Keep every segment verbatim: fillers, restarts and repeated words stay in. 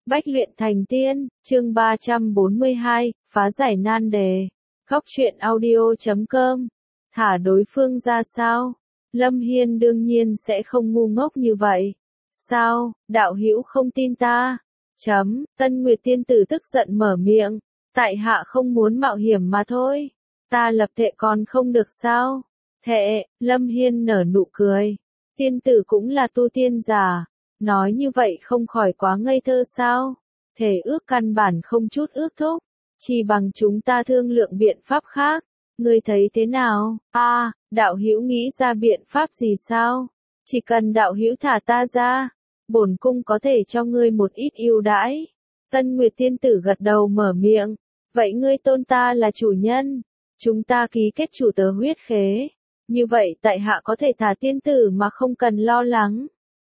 Bách luyện thành tiên, chương ba trăm bốn mươi hai, phá giải nan đề. Góc truyện audio chấm com. Thả đối phương ra sao? Lâm Hiên đương nhiên sẽ không ngu ngốc như vậy. Sao, đạo hữu không tin ta? Chấm, Tân Nguyệt tiên tử tức giận mở miệng. Tại hạ không muốn mạo hiểm mà thôi. Ta lập thệ còn không được sao? Thệ, Lâm Hiên nở nụ cười. Tiên tử cũng là tu tiên giả. Nói như vậy không khỏi quá ngây thơ sao? Thể ước căn bản không chút ước thúc. Chỉ bằng chúng ta thương lượng biện pháp khác. Ngươi thấy thế nào? A, à, đạo hữu nghĩ ra biện pháp gì sao? Chỉ cần đạo hữu thả ta ra, bổn cung có thể cho ngươi một ít ưu đãi. Tân Nguyệt tiên tử gật đầu mở miệng. Vậy ngươi tôn ta là chủ nhân. Chúng ta ký kết chủ tớ huyết khế. Như vậy tại hạ có thể thả tiên tử mà không cần lo lắng.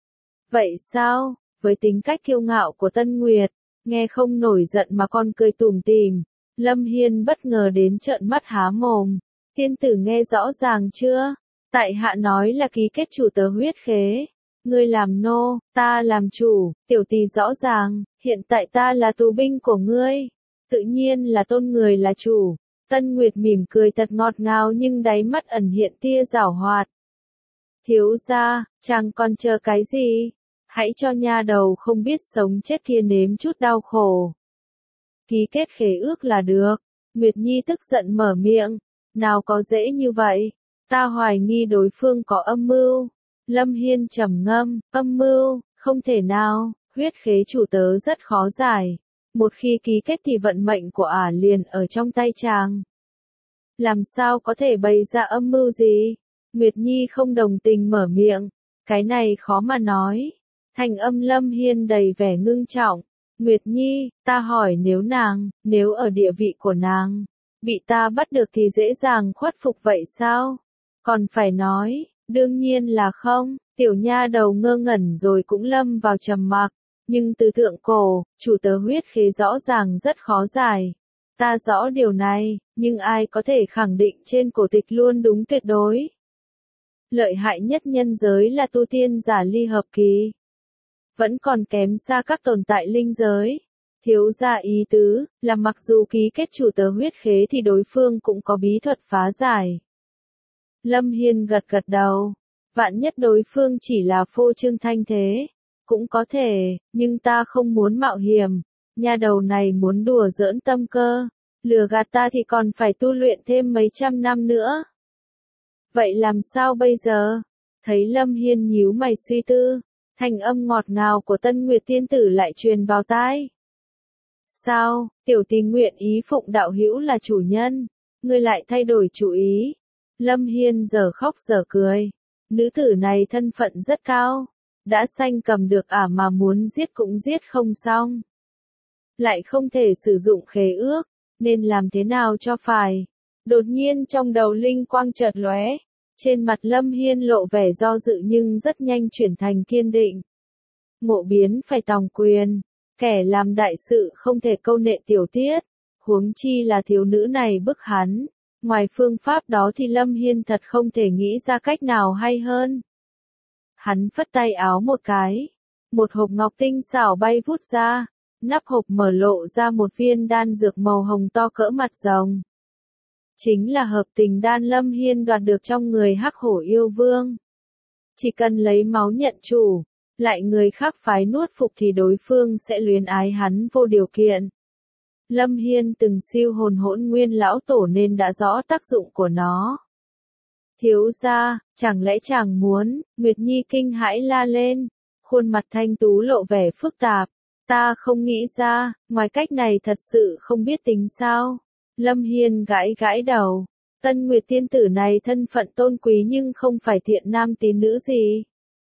Vậy sao? Với tính cách kiêu ngạo của Tân Nguyệt, nghe không nổi giận mà còn cười tủm tỉm, Lâm Hiên bất ngờ đến trợn mắt há mồm. Tiên tử nghe rõ ràng chưa? Tại hạ nói là ký kết chủ tớ huyết khế. Ngươi làm nô, ta làm chủ, tiểu tỳ rõ ràng, hiện tại ta là tù binh của ngươi. Tự nhiên là tôn người là chủ. Tân Nguyệt mỉm cười thật ngọt ngào nhưng đáy mắt ẩn hiện tia giảo hoạt. Thiếu gia, chàng còn chờ cái gì? Hãy cho nha đầu không biết sống chết kia nếm chút đau khổ. Ký kết khế ước là được. Nguyệt Nhi tức giận mở miệng. Nào có dễ như vậy. Ta hoài nghi đối phương có âm mưu. Lâm Hiên trầm ngâm. Âm mưu, không thể nào. Huyết khế chủ tớ rất khó giải. Một khi ký kết thì vận mệnh của ả liền ở trong tay chàng. Làm sao có thể bày ra âm mưu gì? Nguyệt Nhi không đồng tình mở miệng. Cái này khó mà nói. Thành âm Lâm Hiên đầy vẻ ngưng trọng. Nguyệt Nhi, ta hỏi nếu nàng, nếu ở địa vị của nàng, bị ta bắt được thì dễ dàng khuất phục vậy sao? Còn phải nói, đương nhiên là không. Tiểu nha đầu ngơ ngẩn rồi cũng lâm vào trầm mặc. Nhưng từ thượng cổ, chủ tớ huyết khế rõ ràng rất khó giải. Ta rõ điều này, nhưng ai có thể khẳng định trên cổ tịch luôn đúng tuyệt đối. Lợi hại nhất nhân giới là tu tiên giả ly hợp kỳ. Vẫn còn kém xa các tồn tại linh giới. Thiếu gia ý tứ, là mặc dù ký kết chủ tớ huyết khế thì đối phương cũng có bí thuật phá giải. Lâm Hiên gật gật đầu. Vạn nhất đối phương chỉ là phô trương thanh thế. Cũng có thể, nhưng ta không muốn mạo hiểm. Nha đầu này muốn đùa giỡn tâm cơ. Lừa gạt ta thì còn phải tu luyện thêm mấy trăm năm nữa. Vậy làm sao bây giờ? Thấy Lâm Hiên nhíu mày suy tư. Thành âm ngọt ngào của Tân Nguyệt tiên tử lại truyền vào tai. Sao, tiểu tỳ nguyện ý phụng đạo hữu là chủ nhân. Ngươi lại thay đổi chủ ý. Lâm Hiên giờ khóc giờ cười. Nữ tử này thân phận rất cao. Đã sanh cầm được ả mà muốn giết cũng giết không xong. Lại không thể sử dụng khế ước. Nên làm thế nào cho phải? Đột nhiên trong đầu linh quang chợt lóe. Trên mặt Lâm Hiên lộ vẻ do dự nhưng rất nhanh chuyển thành kiên định. Ngộ biến phải tòng quyền. Kẻ làm đại sự không thể câu nệ tiểu tiết. Huống chi là thiếu nữ này bức hắn. Ngoài phương pháp đó thì Lâm Hiên thật không thể nghĩ ra cách nào hay hơn. Hắn phất tay áo một cái. Một hộp ngọc tinh xảo bay vút ra. Nắp hộp mở lộ ra một viên đan dược màu hồng to cỡ mặt rồng. Chính là hợp tình đan Lâm Hiên đoạt được trong người Hắc Hổ yêu vương. Chỉ cần lấy máu nhận chủ, lại người khác phái nuốt phục thì đối phương sẽ luyến ái hắn vô điều kiện. Lâm Hiên từng siêu hồn hỗn nguyên lão tổ nên đã rõ tác dụng của nó. Thiếu gia, chẳng lẽ chàng muốn? Nguyệt Nhi kinh hãi la lên. Khuôn mặt thanh tú lộ vẻ phức tạp. Ta không nghĩ ra, ngoài cách này thật sự không biết tính sao. Lâm Hiên gãi gãi đầu. Tân Nguyệt tiên tử này thân phận tôn quý nhưng không phải thiện nam tín nữ gì.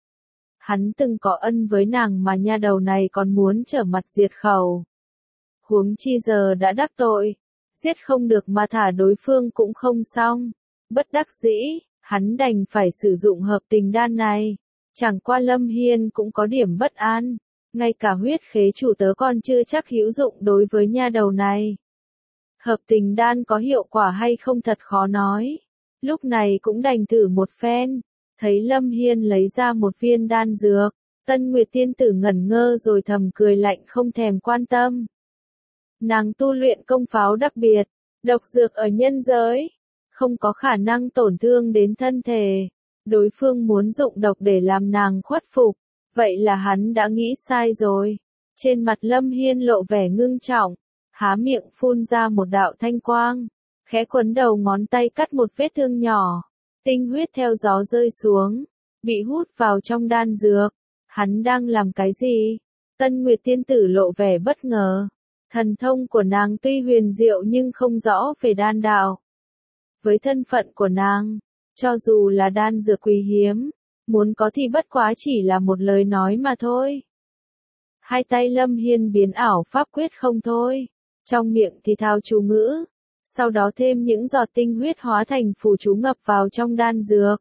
Hắn từng có ân với nàng mà nha đầu này còn muốn trở mặt diệt khẩu. Huống chi giờ đã đắc tội. Giết không được mà thả đối phương cũng không xong. Bất đắc dĩ, hắn đành phải sử dụng hợp tình đan này. Chẳng qua Lâm Hiên cũng có điểm bất an. Ngay cả huyết khế chủ tớ còn chưa chắc hữu dụng đối với nha đầu này. Hợp tình đan có hiệu quả hay không thật khó nói. Lúc này cũng đành thử một phen. Thấy Lâm Hiên lấy ra một viên đan dược. Tân Nguyệt tiên tử ngẩn ngơ rồi thầm cười lạnh không thèm quan tâm. Nàng tu luyện công pháo đặc biệt, độc dược ở nhân giới, không có khả năng tổn thương đến thân thể. Đối phương muốn dụng độc để làm nàng khuất phục, vậy là hắn đã nghĩ sai rồi. Trên mặt Lâm Hiên lộ vẻ ngưng trọng, há miệng phun ra một đạo thanh quang, khẽ quấn đầu ngón tay cắt một vết thương nhỏ, tinh huyết theo gió rơi xuống, bị hút vào trong đan dược. Hắn đang làm cái gì? Tân Nguyệt tiên tử lộ vẻ bất ngờ. Thần thông của nàng tuy huyền diệu nhưng không rõ về đan đạo. Với thân phận của nàng, cho dù là đan dược quý hiếm, muốn có thì bất quá chỉ là một lời nói mà thôi. Hai tay Lâm Hiên biến ảo pháp quyết không thôi, trong miệng thì thao chú ngữ, sau đó thêm những giọt tinh huyết hóa thành phù chú ngập vào trong đan dược.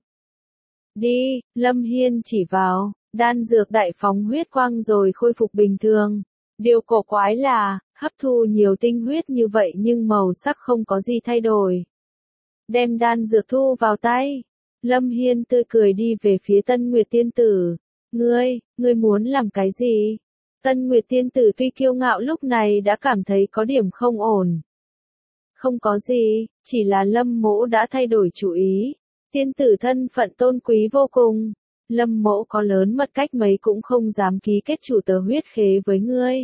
Đi, Lâm Hiên chỉ vào, đan dược đại phóng huyết quang rồi khôi phục bình thường. Điều cổ quái là, hấp thu nhiều tinh huyết như vậy nhưng màu sắc không có gì thay đổi. Đem đan dược thu vào tay, Lâm Hiên tươi cười đi về phía Tân Nguyệt tiên tử. Ngươi, ngươi muốn làm cái gì? Tân Nguyệt tiên tử tuy kiêu ngạo lúc này đã cảm thấy có điểm không ổn. Không có gì, chỉ là Lâm mỗ đã thay đổi chủ ý. Tiên tử thân phận tôn quý vô cùng. Lâm mỗ có lớn mật cách mấy cũng không dám ký kết chủ tờ huyết khế với ngươi.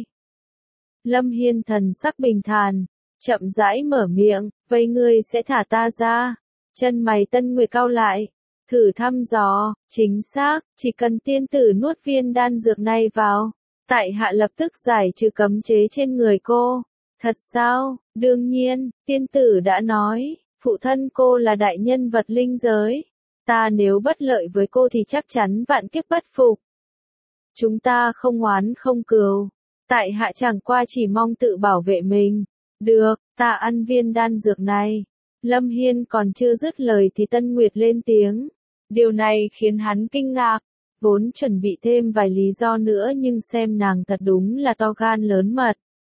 Lâm Hiên thần sắc bình thản, chậm rãi mở miệng, vậy ngươi sẽ thả ta ra. Chân mày Tân Nguyệt cau lại, thử thăm dò, chính xác, chỉ cần tiên tử nuốt viên đan dược này vào, tại hạ lập tức giải trừ cấm chế trên người cô. Thật sao? Đương nhiên, tiên tử đã nói, phụ thân cô là đại nhân vật linh giới. Ta nếu bất lợi với cô thì chắc chắn vạn kiếp bất phục. Chúng ta không oán không cừu. Tại hạ chẳng qua chỉ mong tự bảo vệ mình. Được, ta ăn viên đan dược này. Lâm Hiên còn chưa dứt lời thì Tân Nguyệt lên tiếng. Điều này khiến hắn kinh ngạc. Vốn chuẩn bị thêm vài lý do nữa nhưng xem nàng thật đúng là to gan lớn mật.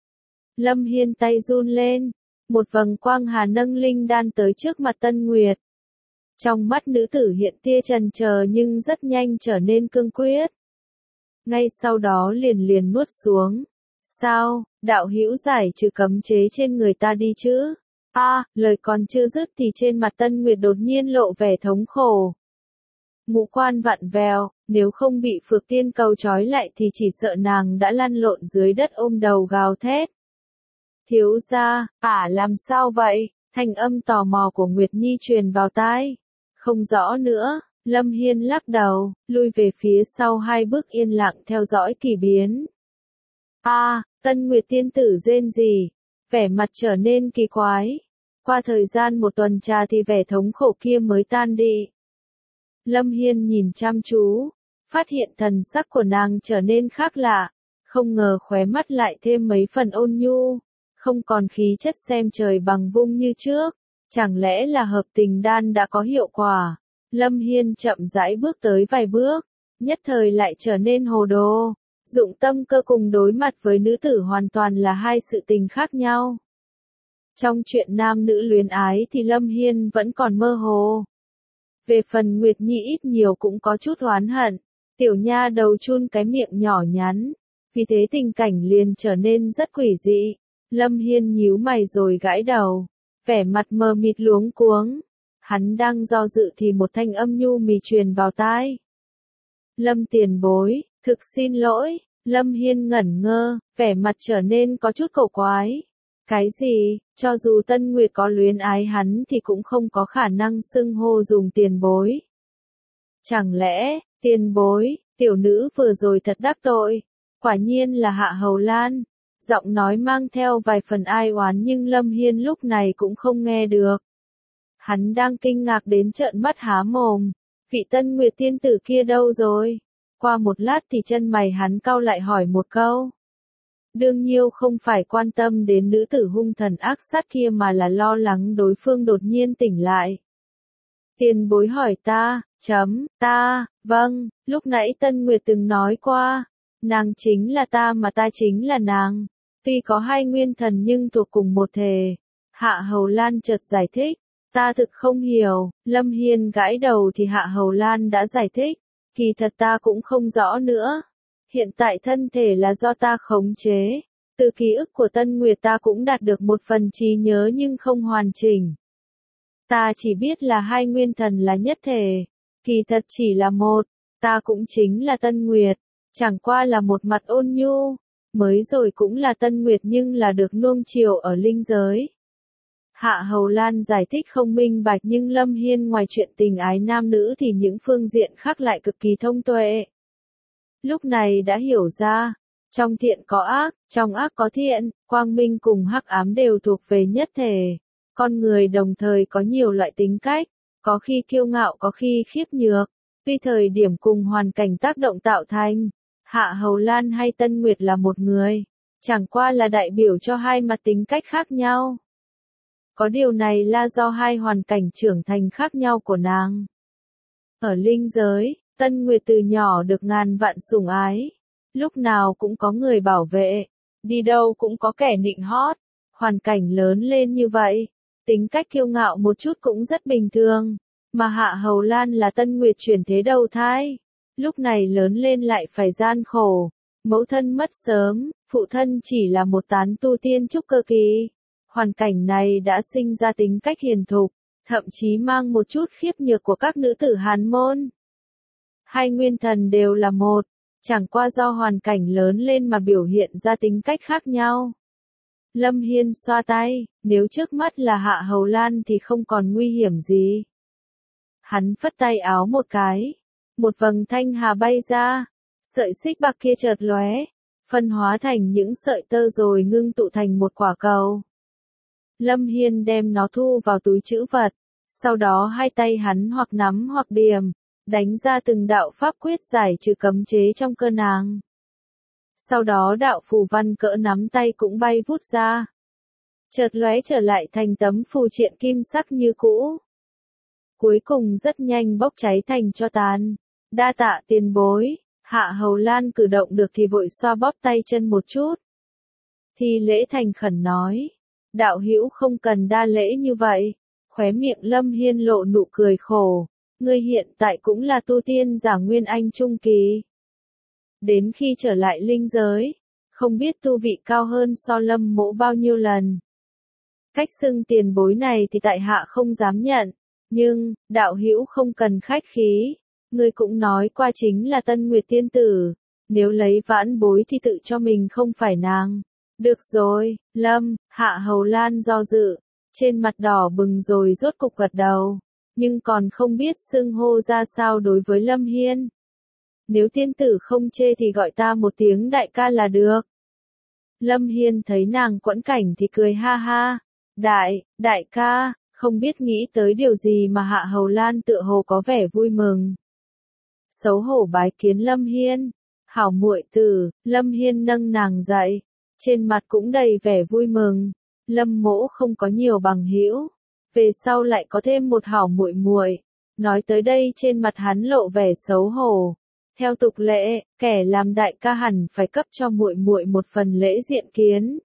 Lâm Hiên tay run lên. Một vầng quang hà nâng linh đan tới trước mặt Tân Nguyệt. Trong mắt nữ tử hiện tia chần chờ nhưng rất nhanh trở nên cương quyết. Ngay sau đó liền liền nuốt xuống. Sao, đạo hữu giải trừ cấm chế trên người ta đi chứ? A, à, lời còn chưa dứt thì trên mặt Tân Nguyệt đột nhiên lộ vẻ thống khổ. Ngũ quan vặn vẹo, nếu không bị Phược Tiên Cầu trói lại thì chỉ sợ nàng đã lăn lộn dưới đất ôm đầu gào thét. Thiếu gia, ả làm sao vậy? Thanh âm tò mò của Nguyệt Nhi truyền vào tai. Không rõ nữa, Lâm Hiên lắc đầu, lui về phía sau hai bước yên lặng theo dõi kỳ biến. A, à, Tân Nguyệt tiên tử rên rỉ, vẻ mặt trở nên kỳ quái. Qua thời gian một tuần trà thì vẻ thống khổ kia mới tan đi. Lâm Hiên nhìn chăm chú, phát hiện thần sắc của nàng trở nên khác lạ, không ngờ khóe mắt lại thêm mấy phần ôn nhu, không còn khí chất xem trời bằng vung như trước. Chẳng lẽ là hợp tình đan đã có hiệu quả? Lâm Hiên chậm rãi bước tới vài bước, nhất thời lại trở nên hồ đồ. Dụng tâm cơ cùng đối mặt với nữ tử hoàn toàn là hai sự tình khác nhau. Trong chuyện nam nữ luyến ái thì Lâm Hiên vẫn còn mơ hồ. Về phần Nguyệt Nhi ít nhiều cũng có chút oán hận. Tiểu nha đầu chun cái miệng nhỏ nhắn. Vì thế tình cảnh liền trở nên rất quỷ dị. Lâm Hiên nhíu mày rồi gãi đầu. Vẻ mặt mờ mịt luống cuống. Hắn đang do dự thì một thanh âm nhu mì truyền vào tai. Lâm tiền bối, thực xin lỗi. Lâm Hiên ngẩn ngơ, vẻ mặt trở nên có chút cổ quái. Cái gì, cho dù Tân Nguyệt có luyến ái hắn thì cũng không có khả năng xưng hô dùng tiền bối. Chẳng lẽ, tiền bối, tiểu nữ vừa rồi thật đắc tội. Quả nhiên là Hạ Hầu Lan. Giọng nói mang theo vài phần ai oán nhưng Lâm Hiên lúc này cũng không nghe được. Hắn đang kinh ngạc đến trợn mắt há mồm. Vị Tân Nguyệt tiên tử kia đâu rồi? Qua một lát thì chân mày hắn cau lại hỏi một câu. Đương Nhiêu không phải quan tâm đến nữ tử hung thần ác sát kia mà là lo lắng đối phương đột nhiên tỉnh lại. Tiền bối hỏi ta, chấm, ta, vâng, lúc nãy Tân Nguyệt từng nói qua, nàng chính là ta mà ta chính là nàng. Tuy có hai nguyên thần nhưng thuộc cùng một thể. Hạ Hầu Lan chợt giải thích, ta thực không hiểu. Lâm Hiên gãi đầu thì Hạ Hầu Lan đã giải thích, kỳ thật ta cũng không rõ nữa. Hiện tại thân thể là do ta khống chế. Từ ký ức của Tân Nguyệt ta cũng đạt được một phần trí nhớ nhưng không hoàn chỉnh. Ta chỉ biết là hai nguyên thần là nhất thể. Kỳ thật chỉ là một. Ta cũng chính là Tân Nguyệt. Chẳng qua là một mặt ôn nhu. Mới rồi cũng là Tân Nguyệt nhưng là được nuông chiều ở linh giới. Hạ Hầu Lan giải thích không minh bạch nhưng Lâm Hiên ngoài chuyện tình ái nam nữ thì những phương diện khác lại cực kỳ thông tuệ. Lúc này đã hiểu ra, trong thiện có ác, trong ác có thiện, quang minh cùng hắc ám đều thuộc về nhất thể. Con người đồng thời có nhiều loại tính cách, có khi kiêu ngạo có khi khiếp nhược, tuy thời điểm cùng hoàn cảnh tác động tạo thành. Hạ Hầu Lan hay Tân Nguyệt là một người, chẳng qua là đại biểu cho hai mặt tính cách khác nhau. Có điều này là do hai hoàn cảnh trưởng thành khác nhau của nàng. Ở linh giới, Tân Nguyệt từ nhỏ được ngàn vạn sủng ái. Lúc nào cũng có người bảo vệ, đi đâu cũng có kẻ nịnh hót. Hoàn cảnh lớn lên như vậy, tính cách kiêu ngạo một chút cũng rất bình thường. Mà Hạ Hầu Lan là Tân Nguyệt chuyển thế đầu thai. Lúc này lớn lên lại phải gian khổ. Mẫu thân mất sớm, phụ thân chỉ là một tán tu tiên trúc cơ kỳ. Hoàn cảnh này đã sinh ra tính cách hiền thục, thậm chí mang một chút khiếp nhược của các nữ tử Hàn môn. Hai nguyên thần đều là một, chẳng qua do hoàn cảnh lớn lên mà biểu hiện ra tính cách khác nhau. Lâm Hiên xoa tay, nếu trước mắt là Hạ Hầu Lan thì không còn nguy hiểm gì. Hắn phất tay áo một cái, một vầng thanh hà bay ra, sợi xích bạc kia chợt lóe, phân hóa thành những sợi tơ rồi ngưng tụ thành một quả cầu. Lâm Hiên đem nó thu vào túi trữ vật, sau đó hai tay hắn hoặc nắm hoặc điềm, đánh ra từng đạo pháp quyết giải trừ cấm chế trong cơ nàng. Sau đó đạo phù văn cỡ nắm tay cũng bay vút ra. Chợt lóe trở lại thành tấm phù triện kim sắc như cũ. Cuối cùng rất nhanh bốc cháy thành tro tàn. Đa tạ tiền bối, Hạ Hầu Lan cử động được thì vội xoa bóp tay chân một chút. Thi lễ thành khẩn nói, đạo hữu không cần đa lễ như vậy. Khóe miệng Lâm Hiên lộ nụ cười khổ, ngươi hiện tại cũng là tu tiên giả Nguyên Anh trung kỳ. Đến khi trở lại linh giới, không biết tu vị cao hơn so Lâm mỗ bao nhiêu lần. Cách xưng tiền bối này thì tại hạ không dám nhận, nhưng, đạo hữu không cần khách khí, ngươi cũng nói qua chính là Tân Nguyệt tiên tử, nếu lấy vãn bối thì tự cho mình không phải nàng. Được rồi, Lâm, Hạ Hầu Lan do dự, trên mặt đỏ bừng rồi rốt cục gật đầu, nhưng còn không biết xưng hô ra sao đối với Lâm Hiên. Nếu tiên tử không chê thì gọi ta một tiếng đại ca là được. Lâm Hiên thấy nàng quẫn cảnh thì cười ha ha, đại, đại ca, không biết nghĩ tới điều gì mà Hạ Hầu Lan tựa hồ có vẻ vui mừng. Xấu hổ bái kiến Lâm Hiên, hảo muội tử, Lâm Hiên nâng nàng dậy, trên mặt cũng đầy vẻ vui mừng. Lâm mỗ không có nhiều bằng hữu, về sau lại có thêm một hảo muội muội. Nói tới đây trên mặt hắn lộ vẻ xấu hổ. Theo tục lệ, kẻ làm đại ca hẳn phải cấp cho muội muội một phần lễ diện kiến.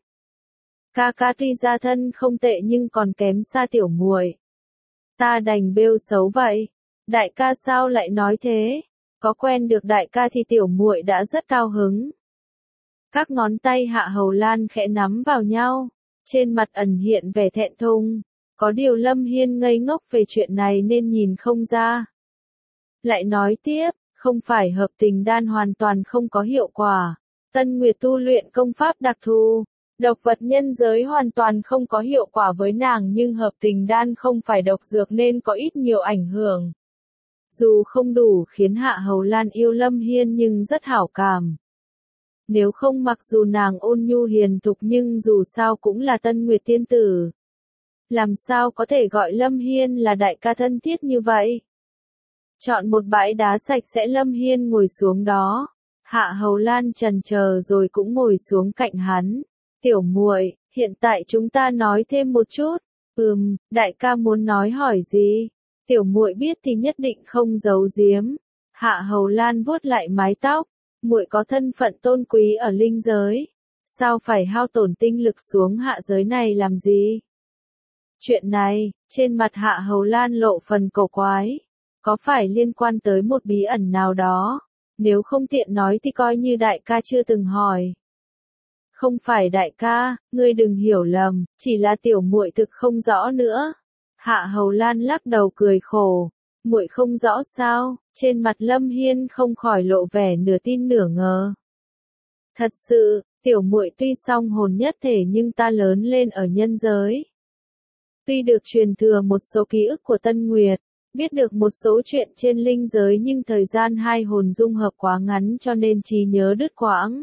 Ca ca tuy gia thân không tệ nhưng còn kém xa tiểu muội. Ta đành bêu xấu vậy. Đại ca sao lại nói thế? Có quen được đại ca thì tiểu muội đã rất cao hứng. Các ngón tay Hạ Hầu Lan khẽ nắm vào nhau, trên mặt ẩn hiện vẻ thẹn thùng. Có điều Lâm Hiên ngây ngốc về chuyện này nên nhìn không ra. Lại nói tiếp, không phải hợp tình đan hoàn toàn không có hiệu quả. Tân Nguyệt tu luyện công pháp đặc thù, độc vật nhân giới hoàn toàn không có hiệu quả với nàng nhưng hợp tình đan không phải độc dược nên có ít nhiều ảnh hưởng. Dù không đủ khiến Hạ Hầu Lan yêu Lâm Hiên nhưng rất hảo cảm. Nếu không mặc dù nàng ôn nhu hiền thục nhưng dù sao cũng là Tân Nguyệt tiên tử. Làm sao có thể gọi Lâm Hiên là đại ca thân thiết như vậy? Chọn một bãi đá sạch sẽ Lâm Hiên ngồi xuống đó. Hạ Hầu Lan chần chờ rồi cũng ngồi xuống cạnh hắn. Tiểu muội, hiện tại chúng ta nói thêm một chút. Ừm, đại ca muốn nói hỏi gì? Tiểu muội biết thì nhất định không giấu giếm. Hạ Hầu Lan vuốt lại mái tóc. Muội có thân phận tôn quý ở linh giới, sao phải hao tổn tinh lực xuống hạ giới này làm gì? Chuyện này, trên mặt Hạ Hầu Lan lộ phần cổ quái, có phải liên quan tới một bí ẩn nào đó? Nếu không tiện nói thì coi như đại ca chưa từng hỏi. Không phải đại ca, ngươi đừng hiểu lầm, chỉ là tiểu muội thực không rõ nữa. Hạ Hầu Lan lắc đầu cười khổ, muội không rõ sao? Trên mặt Lâm Hiên không khỏi lộ vẻ nửa tin nửa ngờ. Thật sự, tiểu muội tuy song hồn nhất thể nhưng ta lớn lên ở nhân giới. Tuy được truyền thừa một số ký ức của Tân Nguyệt, biết được một số chuyện trên linh giới nhưng thời gian hai hồn dung hợp quá ngắn cho nên trí nhớ đứt quãng.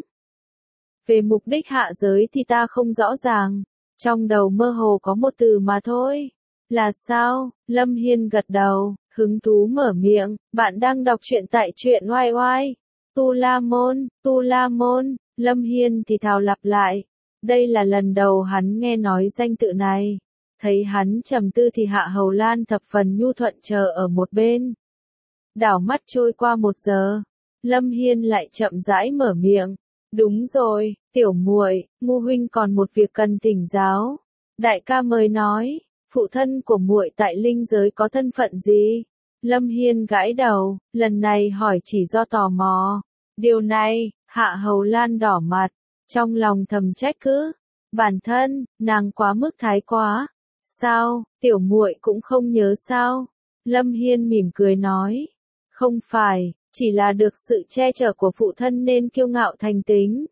Về mục đích hạ giới thì ta không rõ ràng, trong đầu mơ hồ có một từ mà thôi. Là sao? Lâm Hiên gật đầu, hứng thú mở miệng, bạn đang đọc truyện tại truyện oai oai. Tu La Môn, Tu La Môn, Lâm Hiên thì thào lặp lại. Đây là lần đầu hắn nghe nói danh tự này. Thấy hắn trầm tư thì Hạ Hầu Lan thập phần nhu thuận chờ ở một bên. Đảo mắt trôi qua một giờ, Lâm Hiên lại chậm rãi mở miệng. Đúng rồi, tiểu muội, Ngu huynh còn một việc cần thỉnh giáo. Đại ca mời nói, phụ thân của muội tại linh giới có thân phận gì? Lâm Hiên gãi đầu, lần này hỏi chỉ do tò mò. Điều này, Hạ Hầu Lan đỏ mặt, trong lòng thầm trách cứ. Bản thân, nàng quá mức thái quá. Sao, tiểu muội cũng không nhớ sao? Lâm Hiên mỉm cười nói. Không phải, chỉ là được sự che chở của phụ thân nên kiêu ngạo thành tính.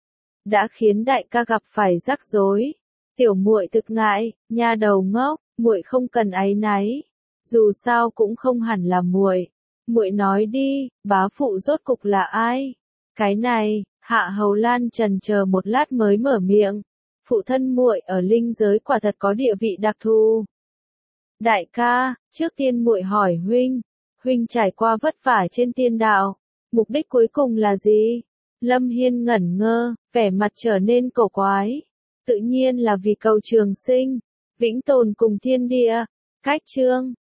Đã khiến đại ca gặp phải rắc rối. Tiểu muội thực ngại, nha đầu ngốc, muội không cần áy náy. Dù sao cũng không hẳn là muội. Muội nói đi, bá phụ rốt cục là ai? Cái này, Hạ Hầu Lan chần chờ một lát mới mở miệng. Phụ thân muội ở linh giới quả thật có địa vị đặc thù. Đại ca, trước tiên muội hỏi huynh, huynh trải qua vất vả trên tiên đạo, mục đích cuối cùng là gì? Lâm Hiên ngẩn ngơ, vẻ mặt trở nên cổ quái. Tự nhiên là vì cầu trường sinh, vĩnh tồn cùng thiên địa. Cách chương